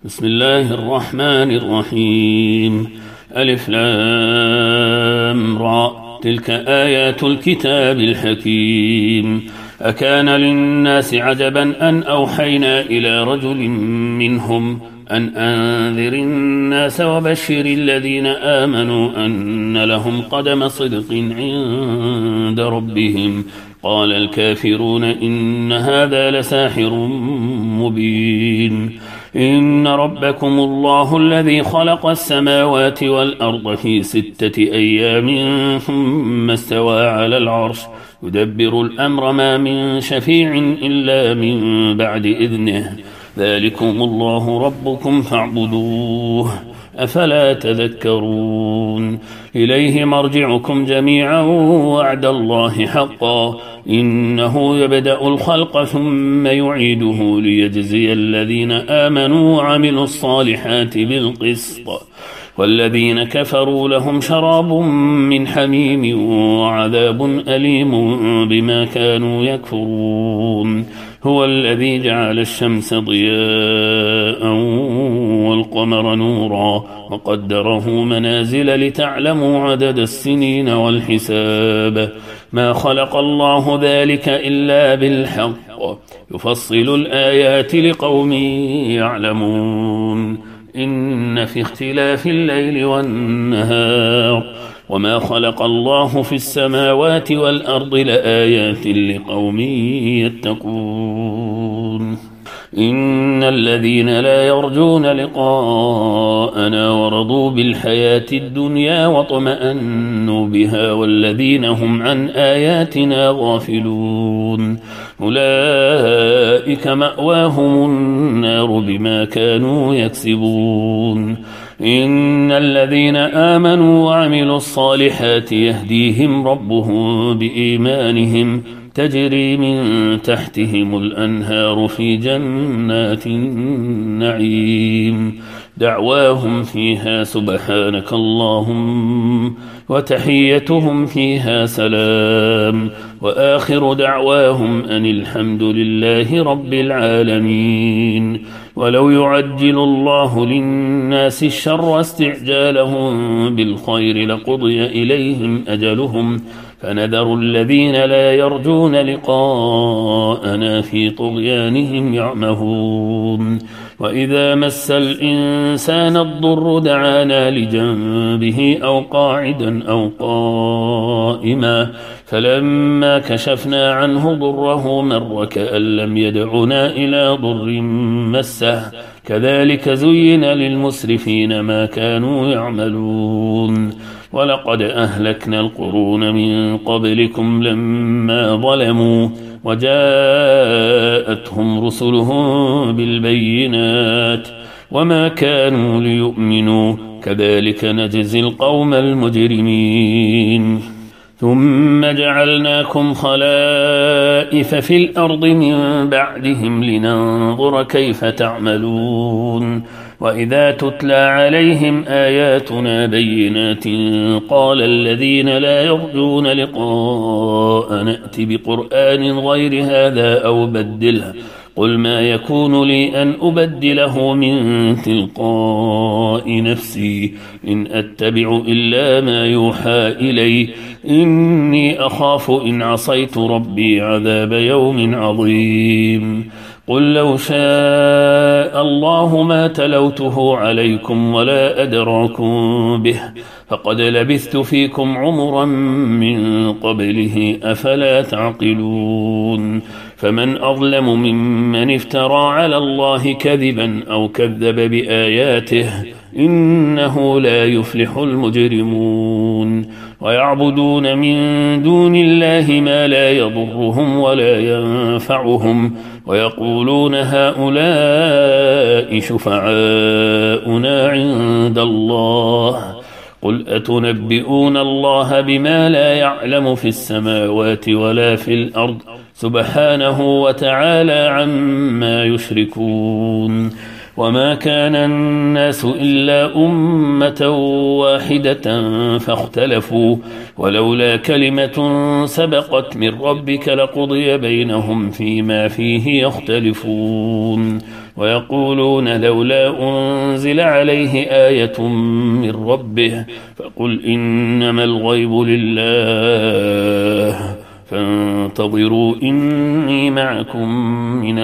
بسم الله الرحمن الرحيم. ألف لام را، تلك آيات الكتاب الحكيم. أكان للناس عجبا أن أوحينا إلى رجل منهم أن أنذر الناس وبشر الذين آمنوا أن لهم قدم صدق عند ربهم. قال الكافرون إن هذا لساحر مبين. إن ربكم الله الذي خلق السماوات والأرض في 6 أيام ثم استوى على العرش يدبر الأمر ما من شفيع إلا من بعد إذنه. ذلكم الله ربكم فاعبدوه أفلا تذكرون. إليه مرجعكم جميعا وعد الله حقا إنه يبدأ الخلق ثم يعيده ليجزي الذين آمنوا وعملوا الصالحات بالقسط والذين كفروا لهم شراب من حميم وعذاب أليم بما كانوا يكفرون. هو الذي جعل الشمس ضياء والقمر نورا وقدره منازل لتعلموا عدد السنين والحساب. ما خلق الله ذلك إلا بالحق يفصل الآيات لقوم يعلمون. إن في اختلاف الليل والنهار وما خلق الله في السماوات والأرض لآيات لقوم يتقون. إن الذين لا يرجون لقاءنا ورضوا بالحياة الدنيا واطمأنوا بها والذين هم عن آياتنا غافلون أولئك مأواهم النار بما كانوا يكسبون. إن الذين آمنوا وعملوا الصالحات يهديهم ربهم بإيمانهم تجري من تحتهم الأنهار في جنات النعيم دعواهم فيها سبحانك اللهم وتحيتهم فيها سلام وآخر دعواهم أن الحمد لله رب العالمين. ولو يعجل الله للناس الشر استعجالهم بالخير لقضي إليهم أجلهم فنذر الذين لا يرجون لقاءنا في طغيانهم يعمهون. وإذا مس الإنسان الضر دعانا لجنبه أو قاعدا أو قائما فلما كشفنا عنه ضره مر كأن لم يدعنا إلى ضر مسه كذلك زين للمسرفين ما كانوا يعملون. ولقد أهلكنا القرون من قبلكم لما ظلموا وجاءتهم رسلهم بالبينات وما كانوا ليؤمنوا كذلك نجزي القوم المجرمين. ثم جعلناكم خلائف في الأرض من بعدهم لننظر كيف تعملون. وإذا تتلى عليهم آياتنا بينات قال الذين لا يرجون لقاء نأت بقرآن غير هذا أو بدله قل ما يكون لي أن أبدله من تلقاء نفسي إن أتبع إلا ما يوحى إلي إني أخاف إن عصيت ربي عذاب يوم عظيم. قل لو شاء الله ما تلوته عليكم ولا أدراكم به فقد لبثت فيكم عمرا من قبله أفلا تعقلون. فمن أظلم ممن افترى على الله كذبا أو كذب بآياته إنه لا يفلح المجرمون. ويعبدون من دون الله ما لا يضرهم ولا ينفعهم ويقولون هؤلاء شفعاؤنا عند الله قل أتنبئون الله بما لا يعلم في السماوات ولا في الأرض سبحانه وتعالى عما يشركون. وما كان الناس إلا أمة واحدة فاختلفوا ولولا كلمة سبقت من ربك لقضي بينهم فيما فيه يختلفون ويقولون لولا أنزل عليه آية من ربه فقل إنما الغيب لله فانتظروا إني معكم من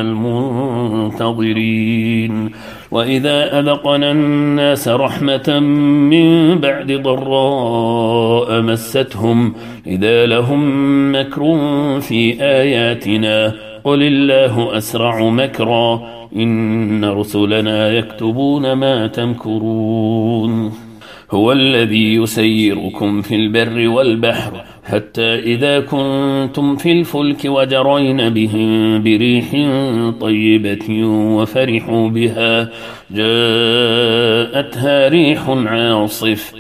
المنتظرين وإذا أذقنا الناس رحمة من بعد ضراء مستهم إذا لهم مكر في آياتنا قل الله أسرع مكرا إن رسلنا يكتبون ما تمكرون هو الذي يسيركم في البر والبحر حتى إذا كنتم في الفلك وجرين بهم بريح طيبة وفرحوا بها جاءتها ريح عاصف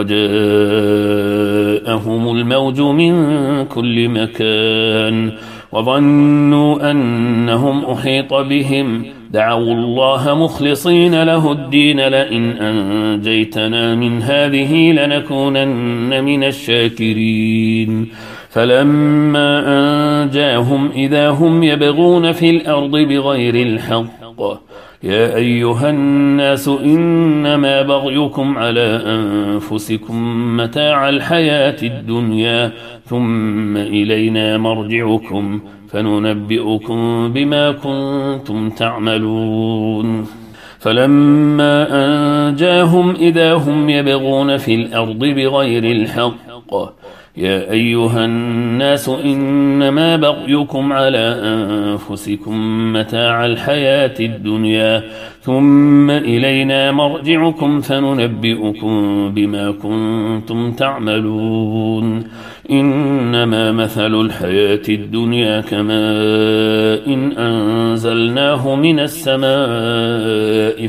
وجاءهم الموج من كل مكان وظنوا أنهم أحيط بهم دعوا الله مخلصين له الدين لئن أنجيتنا من هذه لنكونن من الشاكرين فلما أنجاهم إذا هم يبغون في الأرض بغير الحق يا أيها الناس إنما بغيكم على أنفسكم متاع الحياة الدنيا ثم إلينا مرجعكم فننبئكم بما كنتم تعملون فلما أنجاهم إذا هم يبغون في الأرض بغير الحق يا أيها الناس إنما بغيكم على أنفسكم متاع الحياة الدنيا ثم إلينا مرجعكم فننبئكم بما كنتم تعملون إنما مثل الحياة الدنيا كماء إن أنزلناه من السماء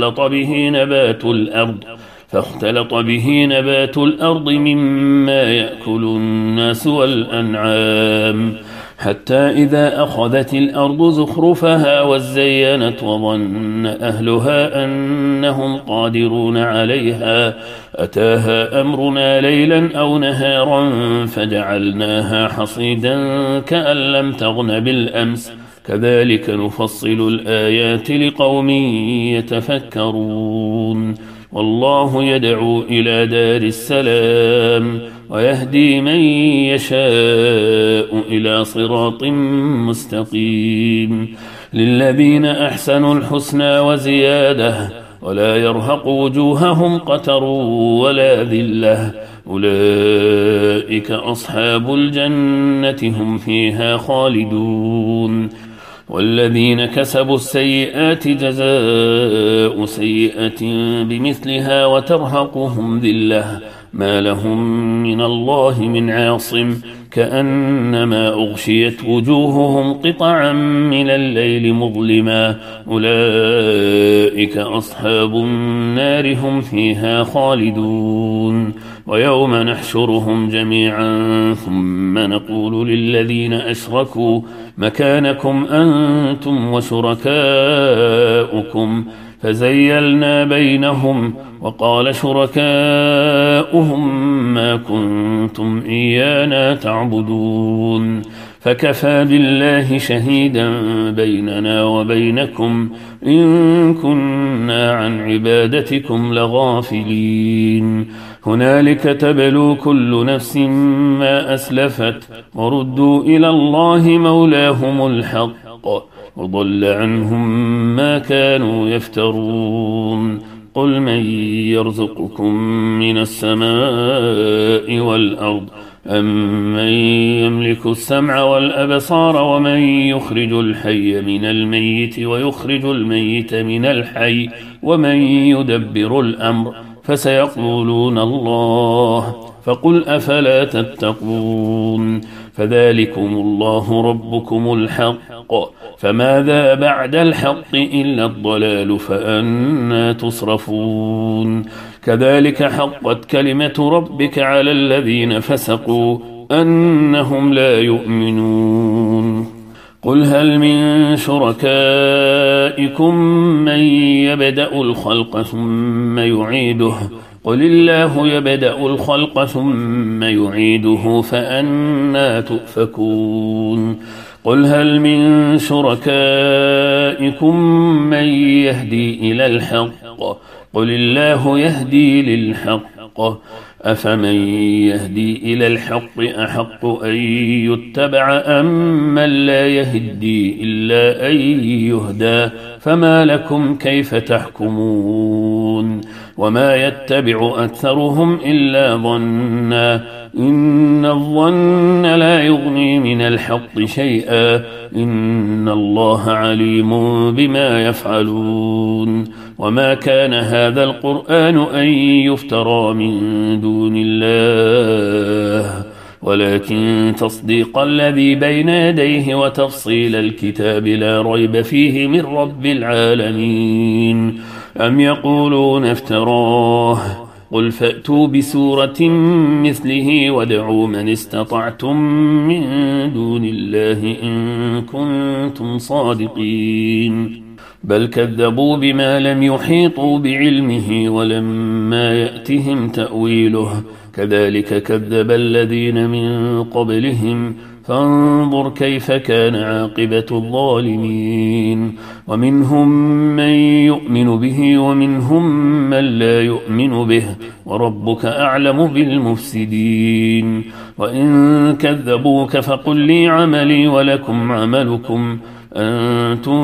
فاختلط به نبات الأرض مما يأكل الناس والأنعام حتى إذا أخذت الأرض زخرفها وزينت وظن أهلها أنهم قادرون عليها أتاها أمرنا ليلا أو نهارا فجعلناها حصيدا كأن لم تغن بالأمس كذلك نفصل الآيات لقوم يتفكرون والله يدعو إلى دار السلام ويهدي من يشاء إلى صراط مستقيم للذين أحسنوا الحسنى وزيادة ولا يرهق وجوههم قتر ولا ذلة أولئك أصحاب الجنة هم فيها خالدون والذين كسبوا السيئات جزاء سيئة بمثلها وترهقهم ذلة ما لهم من الله من عاصم كأنما أغشيت وجوههم قطعا من الليل مظلما أولئك أصحاب النار هم فيها خالدون ويوم نحشرهم جميعا ثم نقول للذين أشركوا مكانكم أنتم وشركاؤكم فزيلنا بينهم وقال شركاؤهم ما كنتم إيانا تعبدون فكفى بالله شهيدا بيننا وبينكم إن كنا عن عبادتكم لغافلين هنالك تبلو كل نفس ما أسلفت وردوا إلى الله مولاهم الحق وضل عنهم ما كانوا يفترون قل من يرزقكم من السماء والأرض أمن يملك السمع والأبصار ومن يخرج الحي من الميت ويخرج الميت من الحي ومن يدبر الأمر فسيقولون الله فقل أفلا تتقون فذلكم الله ربكم الحق فماذا بعد الحق إلا الضلال فأنى تصرفون كذلك حقت كلمة ربك على الذين فسقوا أنهم لا يؤمنون قل هل من شركائكم من يبدأ الخلق ثم يعيده قل الله يبدأ الخلق ثم يعيده فأنى تؤفكون قل هل من شركائكم من يهدي إلى الحق قل الله يهدي للحق أفمن يهدي إلى الحق أحق أن يتبع أم من لا يهدي إلا أن يهدى فما لكم كيف تحكمون وما يتبع أكثرهم إلا ظنا إن الظن لا يغني من الحق شيئا إن الله عليم بما يفعلون وما كان هذا القرآن أن يفترى من دون الله ولكن تصديق الذي بين يديه وتفصيل الكتاب لا ريب فيه من رب العالمين أم يقولون افتراه قل فأتوا بسورة مثله وادعوا من استطعتم من دون الله إن كنتم صادقين بل كذبوا بما لم يحيطوا بعلمه ولما يأتهم تأويله كذلك كذب الذين من قبلهم فانظر كيف كان عاقبة الظالمين ومنهم من يؤمن به ومنهم من لا يؤمن به وربك أعلم بالمفسدين وإن كذبوك فقل لي عملي ولكم عملكم أنتم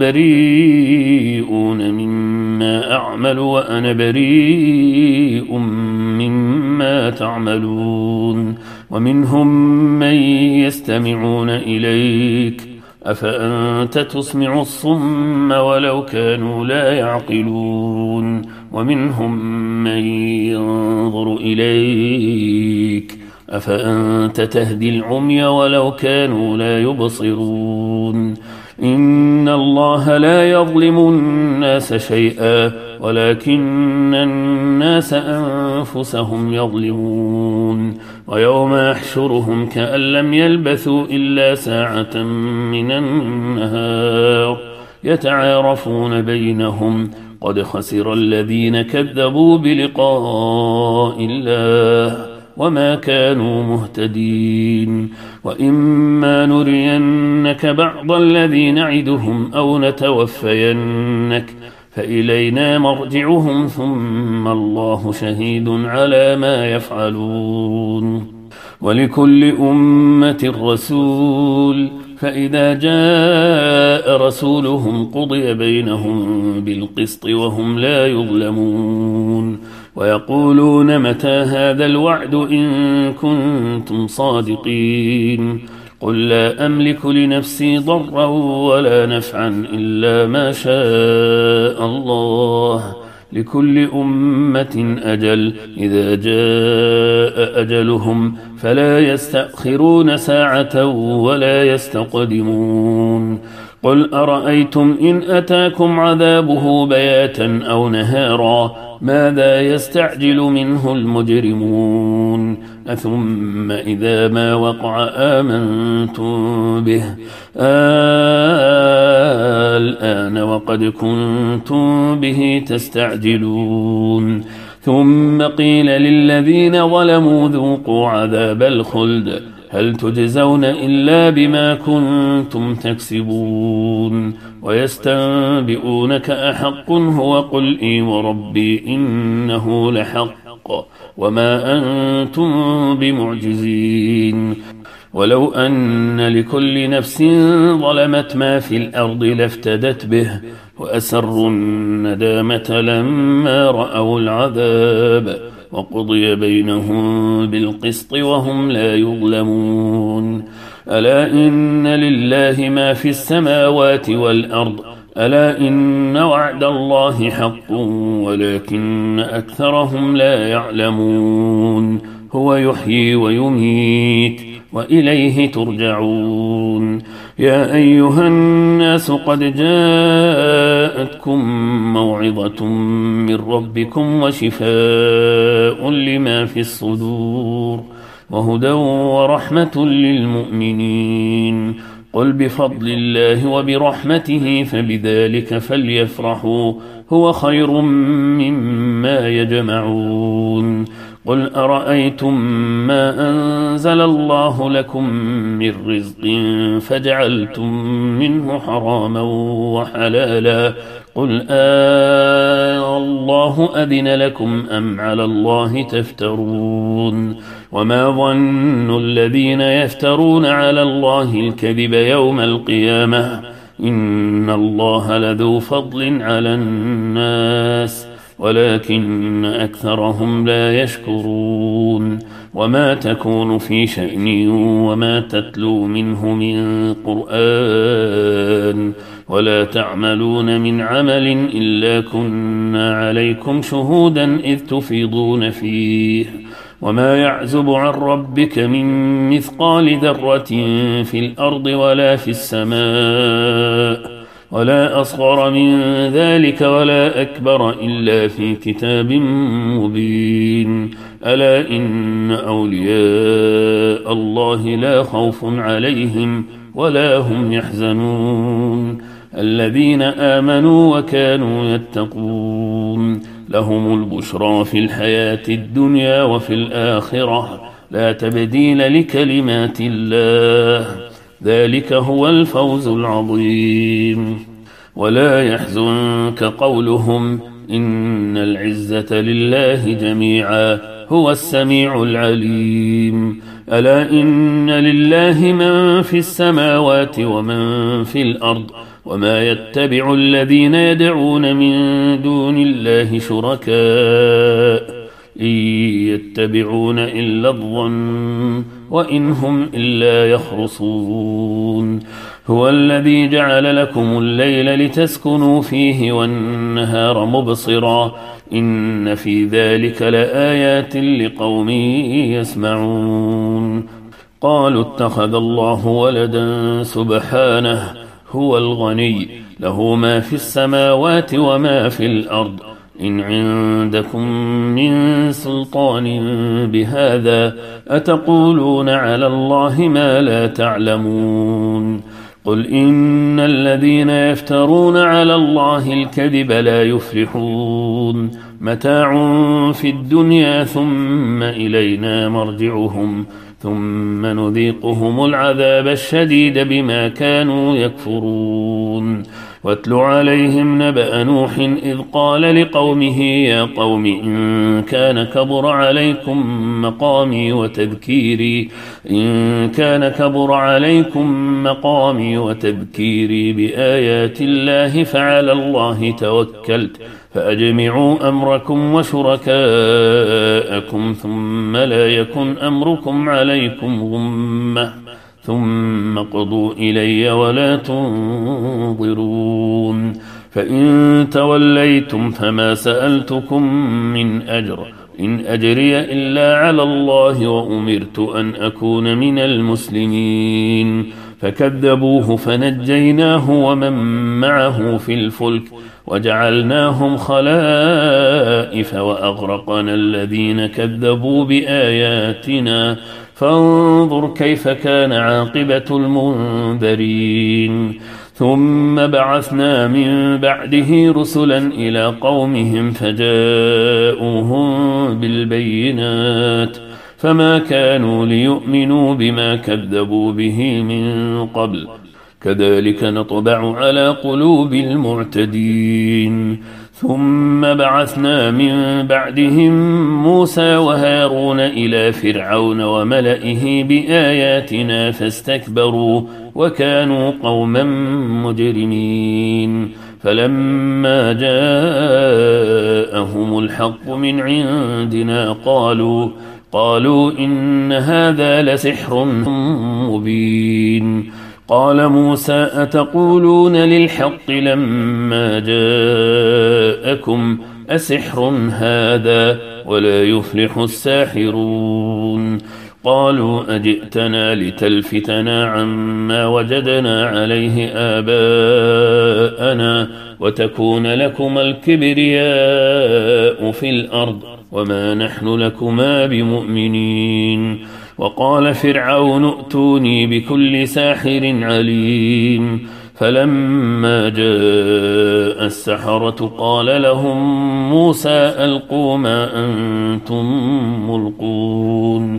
بريئون مما أعمل وأنا بريء مما تعملون ومنهم من يستمعون إليك أفأنت تسمع الصم ولو كانوا لا يعقلون ومنهم من ينظر إليك أفأنت تهدي العمي ولو كانوا لا يبصرون إن الله لا يظلم الناس شيئا ولكن الناس أنفسهم يظلمون ويوم يحشرهم كأن لم يلبثوا إلا ساعة من النهار يتعارفون بينهم قد خسر الذين كذبوا بلقاء الله وما كانوا مهتدين وإما نرينك بعض الذي نعدهم أو نتوفينك فإلينا مرجعهم ثم الله شهيد على ما يفعلون ولكل أمة رسول فإذا جاء رسولهم قضي بينهم بالقسط وهم لا يظلمون ويقولون متى هذا الوعد إن كنتم صادقين قل لا أملك لنفسي ضرا ولا نفعا إلا ما شاء الله لكل أمة أجل إذا جاء أجلهم فلا يستأخرون ساعة ولا يستقدمون قل أرأيتم إن أتاكم عذابه بياتا أو نهارا ماذا يستعجل منه المجرمون أثم إذا ما وقع آمنتم به الآن وقد كنتم به تستعجلون ثم قيل للذين ظلموا ذوقوا عذاب الخلد هل تجزون إلا بما كنتم تكسبون ويستنبئونك أحق هو قل إي وربي إنه لحق وما أنتم بمعجزين ولو أن لكل نفس ظلمت ما في الأرض لافتدت به وأسروا الندامة لما رأوا العذاب وقضي بينهم بالقسط وهم لا يظلمون ألا إن لله ما في السماوات والأرض ألا إن وعد الله حق ولكن أكثرهم لا يعلمون هو يحيي ويميت وإليه ترجعون يا أيها الناس قد جاءتكم موعظة من ربكم وشفاء لما في الصدور وهدى ورحمة للمؤمنين قل بفضل الله وبرحمته فبذلك فليفرحوا هو خير مما يجمعون قل أرأيتم ما أنزل الله لكم من رزق فجعلتم منه حراما وحلالا قل الله أذن لكم أم على الله تفترون وما ظن الذين يفترون على الله الكذب يوم القيامة إن الله لذو فضل على الناس ولكن أكثرهم لا يشكرون وما تكون في شأن وما تتلو منه من قرآن ولا تعملون من عمل إلا كنا عليكم شهودا إذ تفيضون فيه وما يعزب عن ربك من مثقال ذرة في الأرض ولا في السماء ولا أصغر من ذلك ولا أكبر إلا في كتاب مبين ألا إن أولياء الله لا خوف عليهم ولا هم يحزنون الذين آمنوا وكانوا يتقون لهم البشرى في الحياة الدنيا وفي الآخرة لا تبديل لكلمات الله ذلك هو الفوز العظيم ولا يحزنك قولهم إن العزة لله جميعا هو السميع العليم ألا إن لله من في السماوات ومن في الأرض وما يتبع الذين يدعون من دون الله شركاء إن يتبعون إلا الظن وإن هم إلا يخرصون هو الذي جعل لكم الليل لتسكنوا فيه والنهار مبصرا إن في ذلك لآيات لقوم يسمعون قالوا اتخذ الله ولدا سبحانه هو الغني له ما في السماوات وما في الأرض إن عندكم من سلطان بهذا أتقولون على الله ما لا تعلمون قل إن الذين يفترون على الله الكذب لا يفلحون متاع في الدنيا ثم إلينا مرجعهم ثم نذيقهم العذاب الشديد بما كانوا يكفرون واتل عليهم نبأ نوح إذ قال لقومه يا قوم إن كان كبر عليكم مقامي وتذكيري بآيات الله فعلى الله توكلت فأجمعوا أمركم وشركاءكم ثم لا يكن أمركم عليكم غمة ثم قضوا إلي ولا تنظرون فإن توليتم فما سألتكم من أجر إن أجري إلا على الله وأمرت أن أكون من المسلمين فكذبوه فنجيناه ومن معه في الفلك وجعلناهم خلائف وأغرقنا الذين كذبوا بآياتنا فانظر كيف كان عاقبة المنذرين ثم بعثنا من بعده رسلا إلى قومهم فجاءوهم بالبينات فما كانوا ليؤمنوا بما كذبوا به من قبل كذلك نطبع على قلوب المعتدين ثم بعثنا من بعدهم موسى وهارون إلى فرعون وملئه بآياتنا فاستكبروا وكانوا قوما مجرمين فلما جاءهم الحق من عندنا قالوا إن هذا لسحر مبين قال موسى أتقولون للحق لما جاءكم أسحر هذا ولا يفلح الساحرون قالوا أجئتنا لتلفتنا عما وجدنا عليه آباءنا وتكون لكما الكبرياء في الأرض وما نحن لكما بمؤمنين وقال فرعون ائتوني بكل ساحر عليم فلما جاء السحرة قال لهم موسى ألقوا ما أنتم ملقون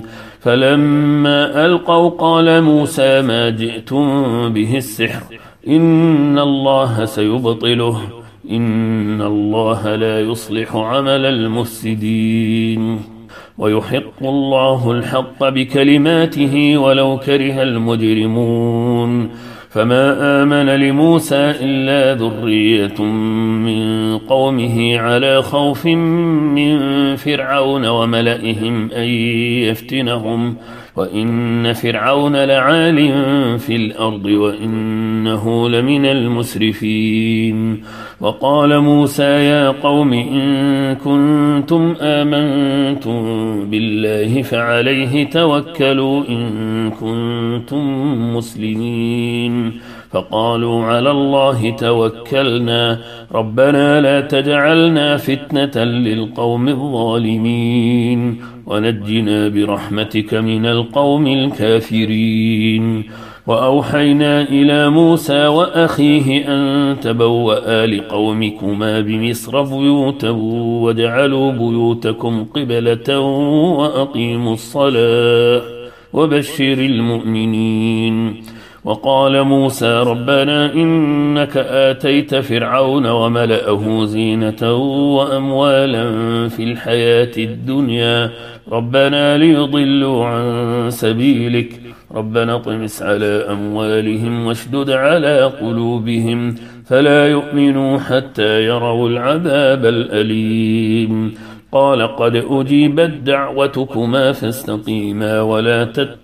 فلما ألقوا قال موسى ما جئتم به السحر إن الله سيبطله إن الله لا يصلح عمل المفسدين ويحق الله الحق بكلماته ولو كره المجرمون فما آمن لموسى إلا ذرية من قومه على خوف من فرعون وملئهم أن يفتنهم وإن فرعون لعال في الأرض وإنه لمن المسرفين وقال موسى يا قوم إن كنتم آمنتم بالله فعليه توكلوا إن كنتم مسلمين فقالوا على الله توكلنا ربنا لا تجعلنا فتنة للقوم الظالمين ونجنا برحمتك من القوم الكافرين وأوحينا إلى موسى وأخيه أن تبوأ لقومكما بمصر بيوتا واجعلوا بيوتكم قبلة وأقيموا الصلاة وبشر المؤمنين وقال موسى ربنا إنك آتيت فرعون وملأه زينة وأموالا في الحياة الدنيا ربنا ليضلوا عن سبيلك ربنا اطمس على أموالهم واشدد على قلوبهم فلا يؤمنوا حتى يروا العذاب الأليم قال قد أجيبت دعوتكما فاستقيما ولا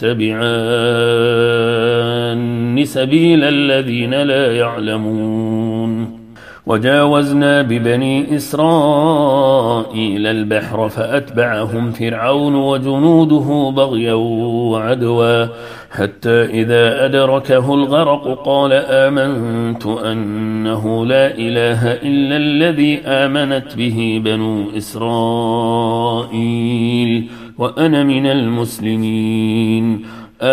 تتبعان سبيل الذين لا يعلمون وجاوزنا ببني إسرائيل البحر فأتبعهم فرعون وجنوده بغيا وعدوا حتى إذا أدركه الغرق قال آمنت أنه لا إله إلا الذي آمنت به بنو إسرائيل وأنا من المسلمين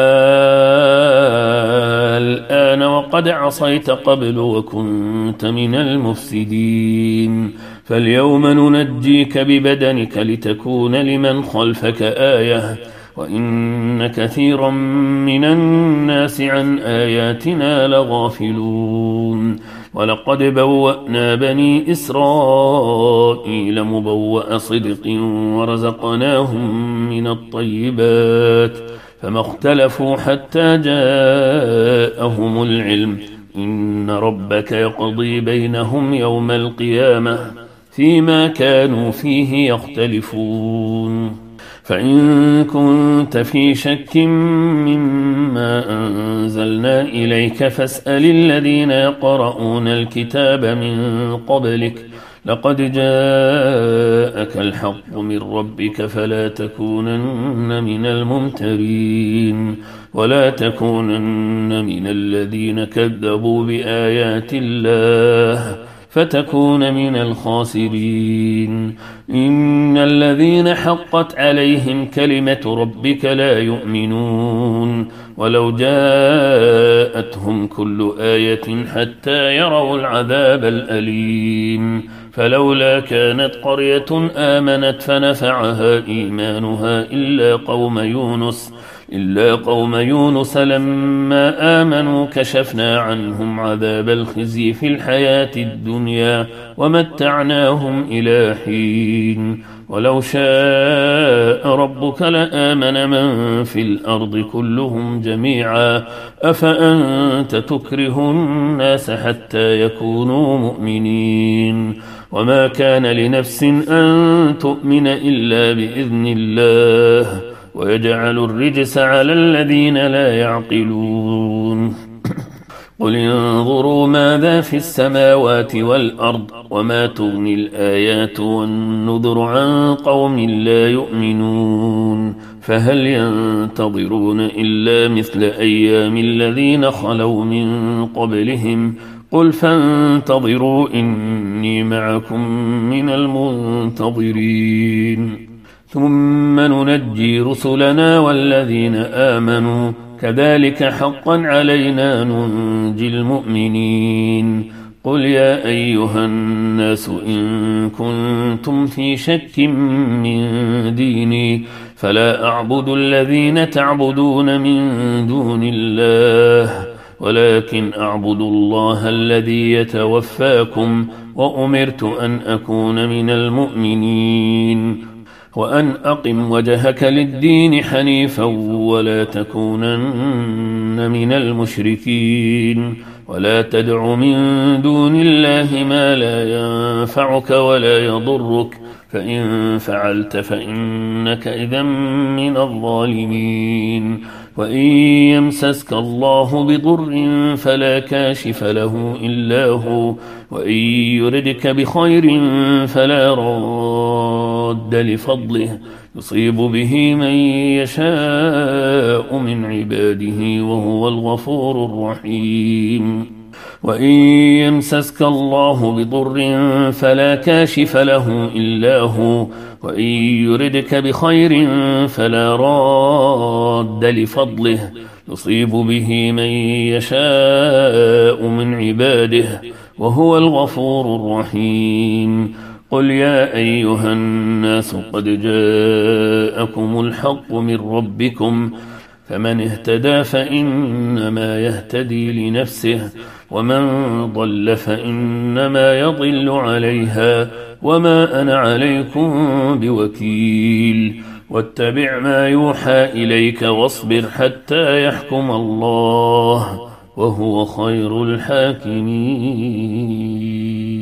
الآن وقد عصيت قبل وكنت من المفسدين فاليوم ننجيك ببدنك لتكون لمن خلفك آية وإن كثيرا من الناس عن آياتنا لغافلون ولقد بوأنا بني إسرائيل مبوأ صدق ورزقناهم من الطيبات فما اختلفوا حتى جاءهم العلم إن ربك يقضي بينهم يوم القيامة فيما كانوا فيه يختلفون فإن كنت في شك مما أنزلنا إليك فاسأل الذين يقرؤون الكتاب من قبلك لقد جاءك الحق من ربك فلا تكونن من الممترين ولا تكونن من الذين كذبوا بآيات الله فتكون من الخاسرين إن الذين حقت عليهم كلمة ربك لا يؤمنون ولو جاءتهم كل آية حتى يروا العذاب الأليم فلولا كانت قرية آمنت فنفعها إيمانها إلا قوم يونس لما آمنوا كشفنا عنهم عذاب الخزي في الحياة الدنيا ومتعناهم إلى حين ولو شاء ربك لآمن من في الأرض كلهم جميعا أفأنت تكره الناس حتى يكونوا مؤمنين وما كان لنفس أن تؤمن إلا بإذن الله ويجعل الرجس على الذين لا يعقلون قل انظروا ماذا في السماوات والأرض وما تغني الآيات والنذر عن قوم لا يؤمنون فهل ينتظرون إلا مثل أيام الذين خلوا من قبلهم قل فانتظروا إني معكم من المنتظرين ثم ننجي رسلنا والذين آمنوا كذلك حقا علينا ننجي المؤمنين. قل يا أيها الناس إن كنتم في شك من ديني فلا أعبد الذين تعبدون من دون الله ولكن أعبد الله الذي يتوفاكم وأمرت أن أكون من المؤمنين وأن أقم وجهك للدين حنيفا ولا تكونن من المشركين ولا تدع من دون الله ما لا ينفعك ولا يضرك فإن فعلت فإنك إذا من الظالمين. وإن يمسسك الله بضر فلا كاشف له إلا هو وإن يردك بخير فلا راد لفضله يصيب به من يشاء من عباده وهو الغفور الرحيم. وإن يمسسك الله بضر فلا كاشف له إلا هو وإن يردك بخير فلا راد لفضله يصيب به من يشاء من عباده وهو الغفور الرحيم. قل يا أيها الناس قد جاءكم الحق من ربكم فمن اهتدى فإنما يهتدي لنفسه ومن ضل فإنما يضل عليها وما أنا عليكم بوكيل. واتبع ما يوحى إليك واصبر حتى يحكم الله وهو خير الحاكمين.